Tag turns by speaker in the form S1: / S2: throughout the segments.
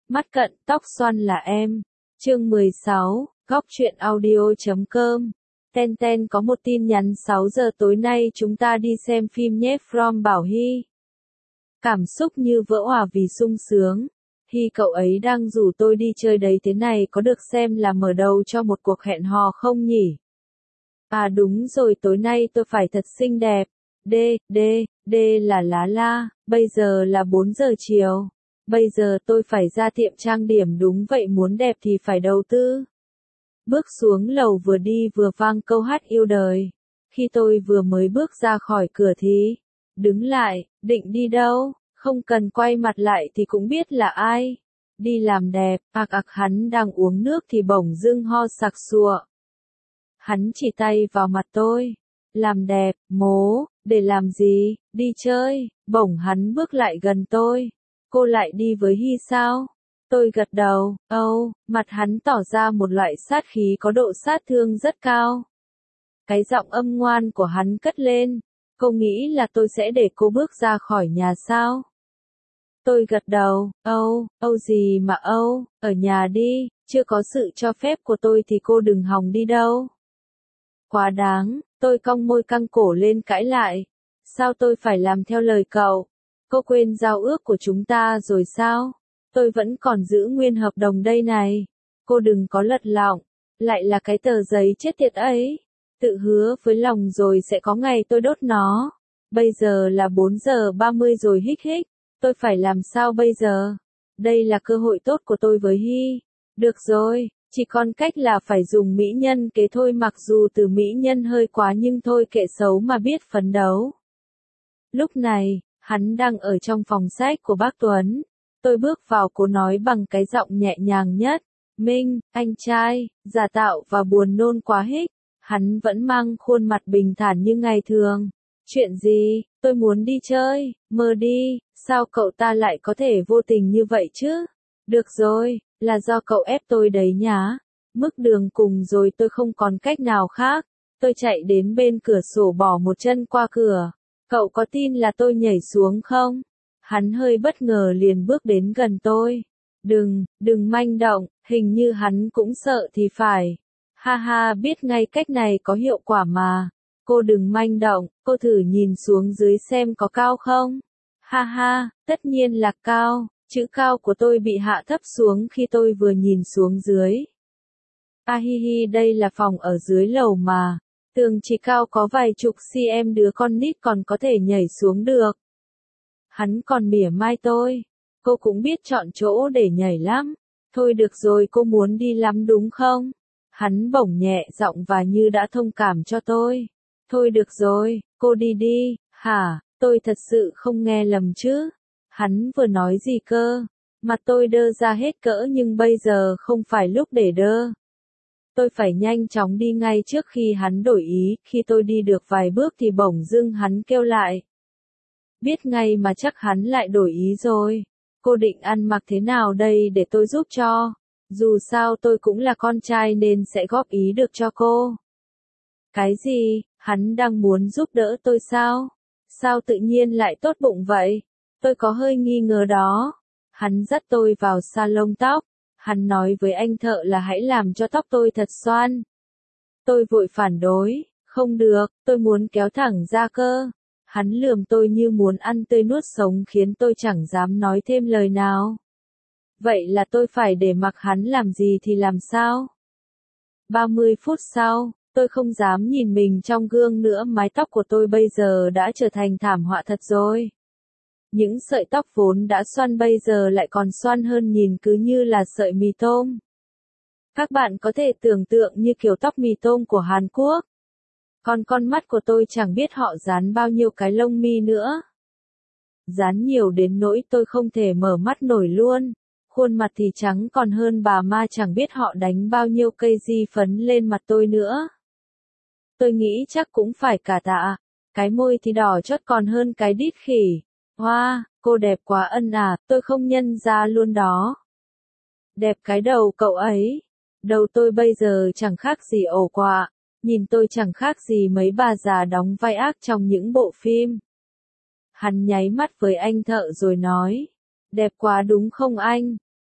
S1: Mắt cận tóc xoăn là em. Chương 16, góc truyện audio.com. Ten có một tin nhắn 6 giờ tối nay chúng ta đi xem phim nhé from Bảo Hy. Cảm xúc như vỡ òa vì sung sướng. Hy cậu ấy đang rủ tôi đi chơi đấy, thế này có được xem là mở đầu cho một cuộc hẹn hò không nhỉ? À đúng rồi, tối nay tôi phải thật xinh đẹp. D là lá la, bây giờ là 4 giờ chiều. Bây giờ tôi phải ra tiệm trang điểm, đúng vậy, muốn đẹp thì phải đầu tư. Bước xuống lầu vừa đi vừa vang câu hát yêu đời. Khi tôi vừa mới bước ra khỏi cửa thì đứng lại, định đi đâu, không cần quay mặt lại thì cũng biết là ai. Đi làm đẹp, hắn đang uống nước thì bỗng dưng ho sặc sụa. Hắn chỉ tay vào mặt tôi. Làm đẹp, mố, để làm gì, đi chơi, bỗng hắn bước lại gần tôi. Cô lại đi với Hy sao? Tôi gật đầu, mặt hắn tỏ ra một loại sát khí có độ sát thương rất cao. Cái giọng âm ngoan của hắn cất lên, cô nghĩ là tôi sẽ để cô bước ra khỏi nhà sao? Tôi gật đầu, gì mà ở nhà đi, chưa có sự cho phép của tôi thì cô đừng hòng đi đâu. Quá đáng, tôi cong môi căng cổ lên cãi lại. Sao tôi phải làm theo lời cậu? Cô quên giao ước của chúng ta rồi sao? Tôi vẫn còn giữ nguyên hợp đồng đây này. Cô đừng có lật lọng, lại là cái tờ giấy chết tiệt ấy. Tự hứa với lòng rồi sẽ có ngày tôi đốt nó. Bây giờ là 4 giờ 30 rồi, hích. Tôi phải làm sao bây giờ? Đây là cơ hội tốt của tôi với Hy. Được rồi, chỉ còn cách là phải dùng mỹ nhân kế thôi, mặc dù từ mỹ nhân hơi quá nhưng thôi kệ, xấu mà biết phấn đấu. Lúc này, hắn đang ở trong phòng sách của bác Tuấn. Tôi bước vào, cố nói bằng cái giọng nhẹ nhàng nhất. Minh, anh trai, giả tạo và buồn nôn quá hích. Hắn vẫn mang khuôn mặt bình thản như ngày thường. Chuyện gì? Tôi muốn đi chơi, mơ đi, sao cậu ta lại có thể vô tình như vậy chứ? Được rồi, là do cậu ép tôi đấy nhá. Mức đường cùng rồi, tôi không còn cách nào khác. Tôi chạy đến bên cửa sổ bỏ một chân qua cửa. Cậu có tin là tôi nhảy xuống không? Hắn hơi bất ngờ liền bước đến gần tôi. Đừng manh động, hình như hắn cũng sợ thì phải. Ha, biết ngay cách này có hiệu quả mà. Cô đừng manh động, cô thử nhìn xuống dưới xem có cao không? Ha, tất nhiên là cao. Chữ cao của tôi bị hạ thấp xuống khi tôi vừa nhìn xuống dưới. Hi, đây là phòng ở dưới lầu mà. Tường chỉ cao có vài chục cm, đứa con nít còn có thể nhảy xuống được. Hắn còn mỉa mai tôi. Cô cũng biết chọn chỗ để nhảy lắm. Thôi được rồi, cô muốn đi lắm đúng không? Hắn bỗng nhẹ giọng và như đã thông cảm cho tôi. Thôi được rồi, cô đi. Hả, tôi thật sự không nghe lầm chứ? Hắn vừa nói gì cơ? Mặt tôi đơ ra hết cỡ, nhưng bây giờ không phải lúc để đơ. Tôi phải nhanh chóng đi ngay trước khi hắn đổi ý. Khi tôi đi được vài bước thì bỗng dưng hắn kêu lại. Biết ngay mà chắc hắn lại đổi ý rồi. Cô định ăn mặc thế nào đây để tôi giúp cho? Dù sao tôi cũng là con trai nên sẽ góp ý được cho cô. Cái gì? Hắn đang muốn giúp đỡ tôi sao? Sao tự nhiên lại tốt bụng vậy? Tôi có hơi nghi ngờ đó. Hắn dắt tôi vào salon tóc. Hắn nói với anh thợ là hãy làm cho tóc tôi thật xoăn. Tôi vội phản đối. Không được, tôi muốn kéo thẳng ra cơ. Hắn lườm tôi như muốn ăn tươi nuốt sống khiến tôi chẳng dám nói thêm lời nào. Vậy là tôi phải để mặc hắn làm gì thì làm sao? 30 phút sau, tôi không dám nhìn mình trong gương nữa, mái tóc của tôi bây giờ đã trở thành thảm họa thật rồi. Những sợi tóc vốn đã xoăn bây giờ lại còn xoăn hơn, nhìn cứ như là sợi mì tôm. Các bạn có thể tưởng tượng như kiểu tóc mì tôm của Hàn Quốc. Còn con mắt của tôi chẳng biết họ dán bao nhiêu cái lông mi nữa. Dán nhiều đến nỗi tôi không thể mở mắt nổi luôn. Khuôn mặt thì trắng còn hơn bà ma, chẳng biết họ đánh bao nhiêu cây di phấn lên mặt tôi nữa. Tôi nghĩ chắc cũng phải cả tạ. Cái môi thì đỏ chót còn hơn cái đít khỉ. Hoa, cô đẹp quá ân à, tôi không nhân ra luôn đó. Đẹp cái đầu cậu ấy. Đầu tôi bây giờ chẳng khác gì ổ quạ. Nhìn tôi chẳng khác gì mấy bà già đóng vai ác trong những bộ phim. Hắn nháy mắt với anh thợ rồi nói. Đẹp quá đúng không anh?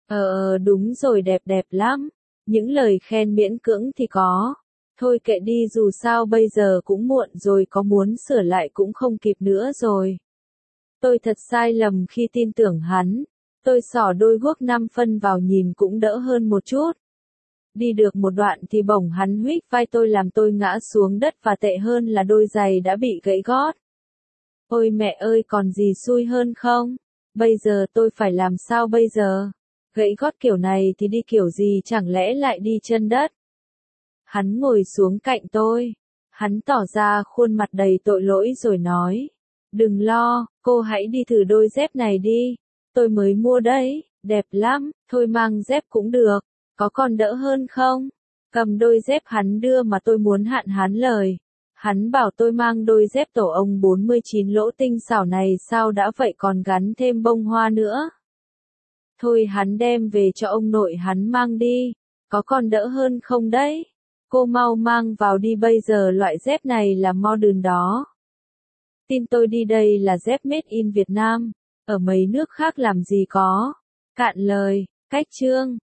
S1: Đúng rồi, đẹp đẹp lắm. Những lời khen miễn cưỡng thì có. Thôi kệ đi, dù sao bây giờ cũng muộn rồi, có muốn sửa lại cũng không kịp nữa rồi. Tôi thật sai lầm khi tin tưởng hắn. Tôi xỏ đôi guốc 5 phân vào nhìn cũng đỡ hơn một chút. Đi được một đoạn thì bỗng hắn huých vai tôi làm tôi ngã xuống đất, và tệ hơn là đôi giày đã bị gãy gót. Ôi mẹ ơi, còn gì xui hơn không? Bây giờ tôi phải làm sao bây giờ? Gãy gót kiểu này thì đi kiểu gì, chẳng lẽ lại đi chân đất? Hắn ngồi xuống cạnh tôi. Hắn tỏ ra khuôn mặt đầy tội lỗi rồi nói. Đừng lo, cô hãy đi thử đôi dép này đi. Tôi mới mua đấy, đẹp lắm, thôi mang dép cũng được. Có còn đỡ hơn không? Cầm đôi dép hắn đưa mà tôi muốn hạn hán lời. Hắn bảo tôi mang đôi dép tổ ong 49 lỗ tinh xảo này sao đã vậy, còn gắn thêm bông hoa nữa. Thôi hắn đem về cho ông nội hắn mang đi. Có còn đỡ hơn không đấy? Cô mau mang vào đi, bây giờ loại dép này là modern đó. Tin tôi đi, đây là dép made in Việt Nam. Ở mấy nước khác làm gì có. Cạn lời, cách chương.